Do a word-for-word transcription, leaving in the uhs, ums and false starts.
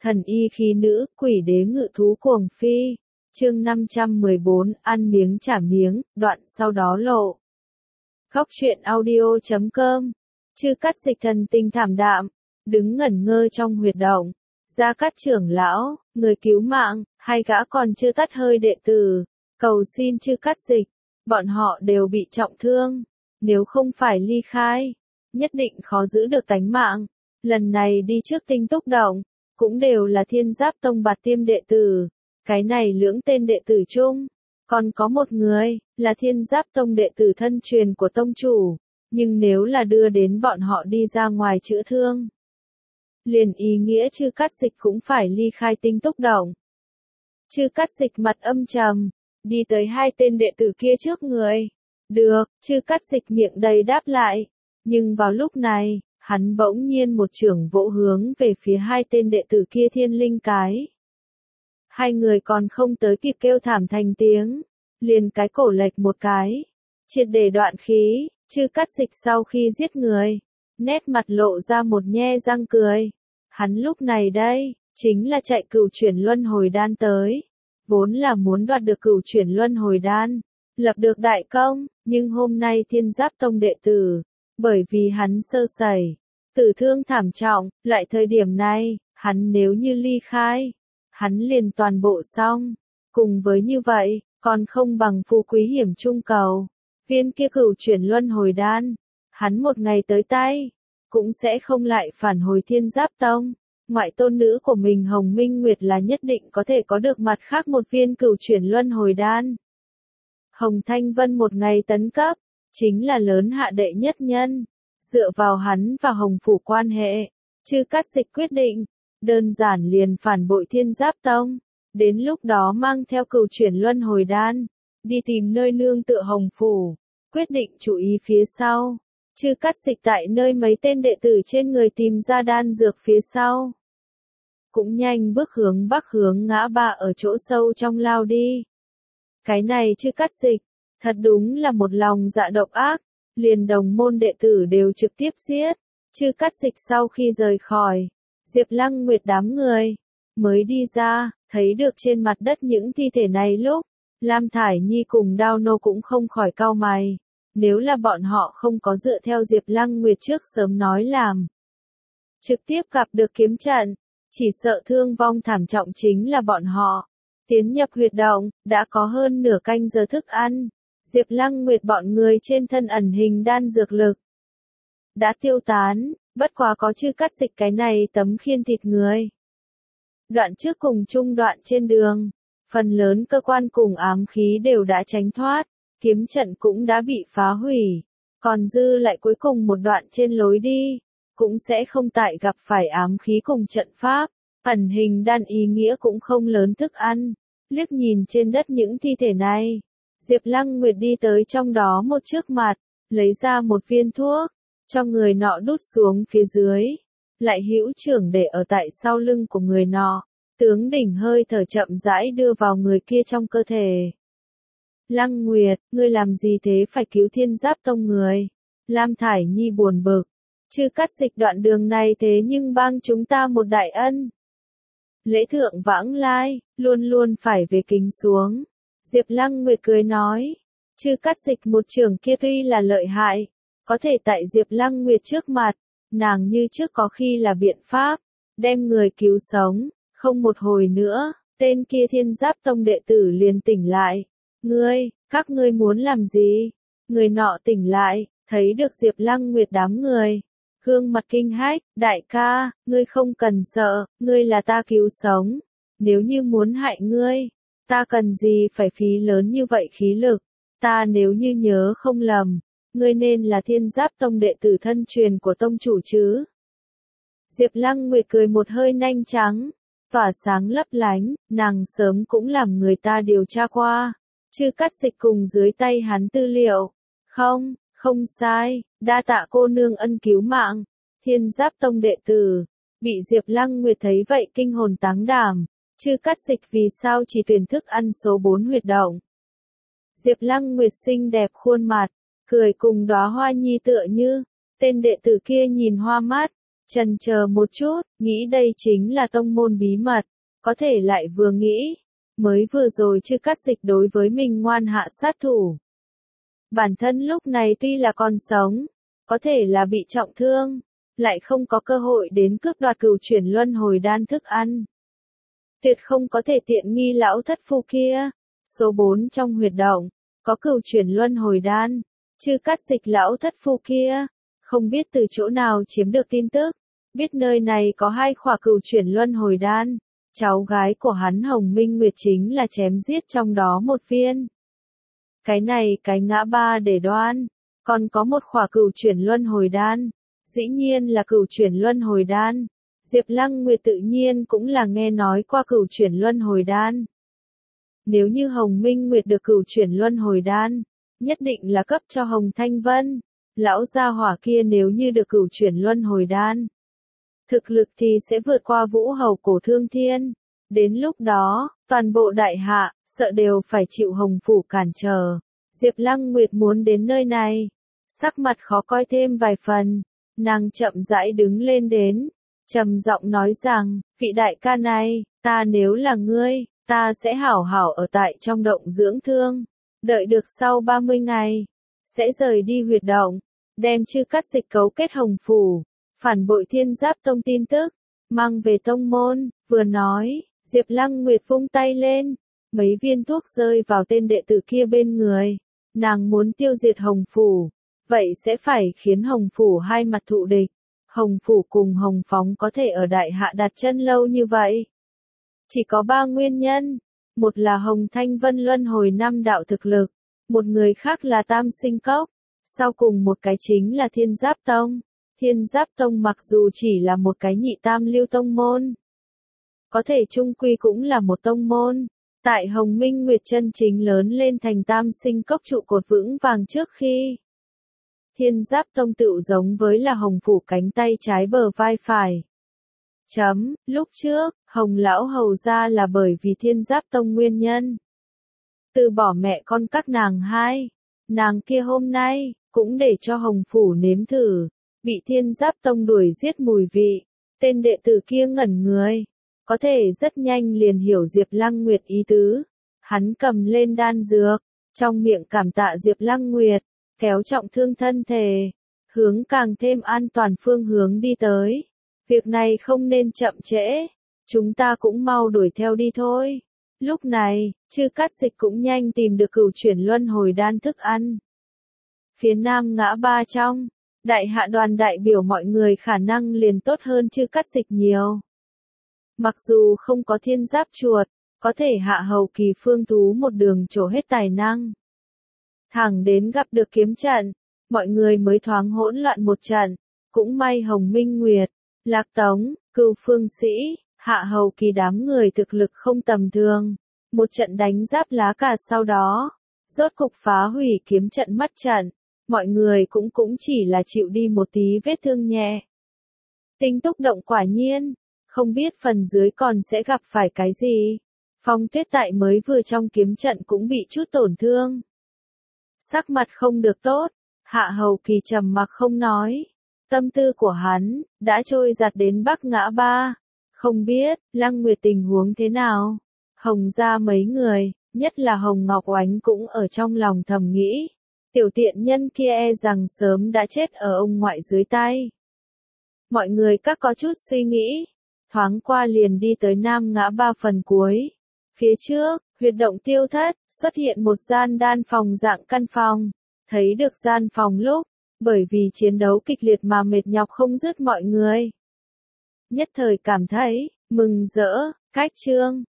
Thần y khí nữ, quỷ đế ngự thú cuồng phi. Chương năm trăm mười bốn, ăn miếng trả miếng, đoạn sau đó lộ. Góc truyện audio chấm com. Chư Cát Dịch thần tình thảm đạm, đứng ngẩn ngơ trong huyệt động. Gia Cát trưởng lão, người cứu mạng, hai gã còn chưa tắt hơi đệ tử, cầu xin Chư Cát Dịch, bọn họ đều bị trọng thương, nếu không phải ly khai, nhất định khó giữ được tánh mạng. Lần này đi trước Tinh Túc động, cũng đều là Thiên Giáp Tông bạt tiêm đệ tử, cái này lưỡng tên đệ tử chung, còn có một người, là Thiên Giáp Tông đệ tử thân truyền của tông chủ, nhưng nếu là đưa đến bọn họ đi ra ngoài chữa thương, liền ý nghĩa Chư Cát Dịch cũng phải ly khai Tinh Túc động. Chư Cát Dịch mặt âm trầm, đi tới hai tên đệ tử kia trước người. Được, Chư Cát Dịch miệng đầy đáp lại, nhưng vào lúc này, hắn bỗng nhiên một chưởng vỗ hướng về phía hai tên đệ tử kia thiên linh cái. Hai người còn không tới kịp kêu thảm thành tiếng, liền cái cổ lệch một cái, triệt để đoạn khí. Chư Cát Dịch sau khi giết người, nét mặt lộ ra một nhe răng cười. Hắn lúc này đây, chính là chạy cửu chuyển luân hồi đan tới, vốn là muốn đoạt được cửu chuyển luân hồi đan, lập được đại công, nhưng hôm nay Thiên Giáp Tông đệ tử, bởi vì hắn sơ sẩy, tử thương thảm trọng, lại thời điểm này, hắn nếu như ly khai, hắn liền toàn bộ xong, cùng với như vậy, còn không bằng phú quý hiểm trung cầu, viên kia cửu chuyển luân hồi đan, hắn một ngày tới tay, cũng sẽ không lại phản hồi Thiên Giáp Tông. Ngoại tôn nữ của mình Hồng Minh Nguyệt là nhất định có thể có được mặt khác một viên cửu chuyển luân hồi đan. Hồng Thanh Vân một ngày tấn cấp, chính là lớn hạ đệ nhất nhân. Dựa vào hắn và Hồng Phủ quan hệ, Chư Cát Dịch quyết định, đơn giản liền phản bội Thiên Giáp Tông. Đến lúc đó mang theo cửu chuyển luân hồi đan, đi tìm nơi nương tựa Hồng Phủ, quyết định chú ý phía sau. Chư Cát Dịch tại nơi mấy tên đệ tử trên người tìm ra đan dược phía sau, cũng nhanh bước hướng bắc hướng ngã ba ở chỗ sâu trong lao đi. Cái này Chư Cát Dịch, thật đúng là một lòng dạ độc ác, liền đồng môn đệ tử đều trực tiếp giết. Chư Cát Dịch sau khi rời khỏi, Diệp Lăng Nguyệt đám người, mới đi ra, thấy được trên mặt đất những thi thể này lúc, Lam Thải Nhi cùng Đao Nô cũng không khỏi cau mày. Nếu là bọn họ không có dựa theo Diệp Lăng Nguyệt trước sớm nói làm, trực tiếp gặp được kiếm trận, chỉ sợ thương vong thảm trọng chính là bọn họ. Tiến nhập huyệt động, đã có hơn nửa canh giờ thức ăn, Diệp Lăng Nguyệt bọn người trên thân ẩn hình đan dược lực đã tiêu tán, bất quá có Chư Cát Dịch cái này tấm khiên thịt người. Đoạn trước cùng trung đoạn trên đường, phần lớn cơ quan cùng ám khí đều đã tránh thoát, kiếm trận cũng đã bị phá hủy, còn dư lại cuối cùng một đoạn trên lối đi, cũng sẽ không tại gặp phải ám khí cùng trận pháp. Ẩn hình đan ý nghĩa cũng không lớn thức ăn. Liếc nhìn trên đất những thi thể này, Diệp Lăng Nguyệt đi tới trong đó một trước mặt, lấy ra một viên thuốc, cho người nọ đút xuống phía dưới, lại hữu trưởng để ở tại sau lưng của người nọ, tướng đỉnh hơi thở chậm rãi đưa vào người kia trong cơ thể. Lăng Nguyệt, ngươi làm gì thế phải cứu Thiên Giáp Tông người? Lam Thải Nhi buồn bực. Chư Cát Dịch đoạn đường này thế nhưng bang chúng ta một đại ân. Lễ thượng vãng lai, luôn luôn phải về kính xuống. Diệp Lăng Nguyệt cười nói. Chư Cát Dịch một trường kia tuy là lợi hại, có thể tại Diệp Lăng Nguyệt trước mặt, nàng như trước có khi là biện pháp, đem người cứu sống. Không một hồi nữa, tên kia Thiên Giáp Tông đệ tử liền tỉnh lại. Ngươi, các ngươi muốn làm gì? Người nọ tỉnh lại, thấy được Diệp Lăng Nguyệt đám người. Gương mặt kinh hách, đại ca, ngươi không cần sợ, ngươi là ta cứu sống. Nếu như muốn hại ngươi, ta cần gì phải phí lớn như vậy khí lực? Ta nếu như nhớ không lầm, ngươi nên là Thiên Giáp Tông đệ tử thân truyền của tông chủ chứ? Diệp Lăng Nguyệt cười một hơi nanh trắng, tỏa sáng lấp lánh, nàng sớm cũng làm người ta điều tra qua. Chư Cát Dịch cùng dưới tay hắn tư liệu. Không, không sai, đa tạ cô nương ân cứu mạng. Thiên Giáp Tông đệ tử, bị Diệp Lăng Nguyệt thấy vậy kinh hồn táng đảm. Chư Cát Dịch vì sao chỉ tuyển thức ăn số bốn huyệt động? Diệp Lăng Nguyệt xinh đẹp khuôn mặt, cười cùng đóa hoa nhi tựa như, tên đệ tử kia nhìn hoa mắt, Chần chờ một chút, nghĩ đây chính là tông môn bí mật, có thể lại vừa nghĩ, mới vừa rồi Chư Cát Dịch đối với mình ngoan hạ sát thủ. Bản thân lúc này tuy là còn sống, có thể là bị trọng thương, lại không có cơ hội đến cướp đoạt cửu chuyển luân hồi đan thức ăn. Tuyệt không có thể tiện nghi lão thất phu kia. Số bốn trong huyệt động, có cửu chuyển luân hồi đan, Chư Cát Dịch lão thất phu kia, không biết từ chỗ nào chiếm được tin tức, biết nơi này có hai khỏa cửu chuyển luân hồi đan, cháu gái của hắn Hồng Minh Nguyệt chính là chém giết trong đó một viên. Cái này cái ngã ba để đoan, còn có một khỏa cửu chuyển luân hồi đan, dĩ nhiên là cửu chuyển luân hồi đan. Diệp Lăng Nguyệt tự nhiên cũng là nghe nói qua cửu chuyển luân hồi đan. Nếu như Hồng Minh Nguyệt được cửu chuyển luân hồi đan, nhất định là cấp cho Hồng Thanh Vân. Lão gia hỏa kia nếu như được cửu chuyển luân hồi đan, thực lực thì sẽ vượt qua Vũ Hầu Cổ Thương Thiên. Đến lúc đó, toàn bộ đại hạ, sợ đều phải chịu Hồng Phủ cản trở. Diệp Lăng Nguyệt muốn đến nơi này, sắc mặt khó coi thêm vài phần, nàng chậm rãi đứng lên đến, trầm giọng nói rằng, vị đại ca này, ta nếu là ngươi, ta sẽ hảo hảo ở tại trong động dưỡng thương, đợi được sau ba mươi ngày, sẽ rời đi huyệt động, đem Chư Cát Dịch cấu kết Hồng Phủ, phản bội Thiên Giáp Tông tin tức, mang về tông môn. Vừa nói, Diệp Lăng Nguyệt vung tay lên, mấy viên thuốc rơi vào tên đệ tử kia bên người, nàng muốn tiêu diệt Hồng Phủ, vậy sẽ phải khiến Hồng Phủ hai mặt thụ địch. Hồng Phủ cùng Hồng Phóng có thể ở đại hạ đặt chân lâu như vậy, chỉ có ba nguyên nhân, một là Hồng Thanh Vân luân hồi năm đạo thực lực, một người khác là Tam Sinh Cốc, sau cùng một cái chính là Thiên Giáp Tông. Thiên Giáp Tông mặc dù chỉ là một cái nhị tam lưu tông môn, có thể chung quy cũng là một tông môn. Tại Hồng Minh Nguyệt chân chính lớn lên thành Tam Sinh Cốc trụ cột vững vàng trước khi, Thiên Giáp Tông tựu giống với là Hồng Phủ cánh tay trái bờ vai phải. Chấm, lúc trước, Hồng Lão Hầu ra là bởi vì Thiên Giáp Tông nguyên nhân, từ bỏ mẹ con các nàng hai, nàng kia hôm nay, cũng để cho Hồng Phủ nếm thử, bị Thiên Giáp Tông đuổi giết mùi vị. Tên đệ tử kia ngẩn người, có thể rất nhanh liền hiểu Diệp Lăng Nguyệt ý tứ. Hắn cầm lên đan dược, trong miệng cảm tạ Diệp Lăng Nguyệt, kéo trọng thương thân thể, hướng càng thêm an toàn phương hướng đi tới. Việc này không nên chậm trễ, chúng ta cũng mau đuổi theo đi thôi. Lúc này, Chư Cát Dịch cũng nhanh tìm được cửu chuyển luân hồi đan thức ăn. Phía nam ngã ba trong, đại hạ đoàn đại biểu mọi người khả năng liền tốt hơn Chư Cát Dịch nhiều. Mặc dù không có Thiên Giáp chuột, có thể hạ hầu kỳ phương thú một đường trổ hết tài năng. Thẳng đến gặp được kiếm trận, mọi người mới thoáng hỗn loạn một trận, cũng may Hồng Minh Nguyệt, Lạc Tống, Cửu Phương Sĩ, hạ hầu kỳ đám người thực lực không tầm thường. Một trận đánh giáp lá cà sau đó, rốt cục phá hủy kiếm trận mắt trận, mọi người cũng cũng chỉ là chịu đi một tí vết thương nhẹ. Tinh Túc động quả nhiên, không biết phần dưới còn sẽ gặp phải cái gì. Phong Tuyết tại mới vừa trong kiếm trận cũng bị chút tổn thương. Sắc mặt không được tốt, hạ hầu kỳ trầm mặc không nói. Tâm tư của hắn, đã trôi giặt đến Bắc ngã ba. Không biết, Lăng Nguyệt tình huống thế nào? Hồng gia mấy người, nhất là Hồng Ngọc Oánh cũng ở trong lòng thầm nghĩ. Tiểu tiện nhân kia e rằng sớm đã chết ở ông ngoại dưới tay. Mọi người các có chút suy nghĩ, thoáng qua liền đi tới nam ngã ba phần cuối. Phía trước, huyệt động tiêu thất, xuất hiện một gian đan phòng dạng căn phòng. Thấy được gian phòng lúc, bởi vì chiến đấu kịch liệt mà mệt nhọc không dứt mọi người. Nhất thời cảm thấy, mừng rỡ, cách chương.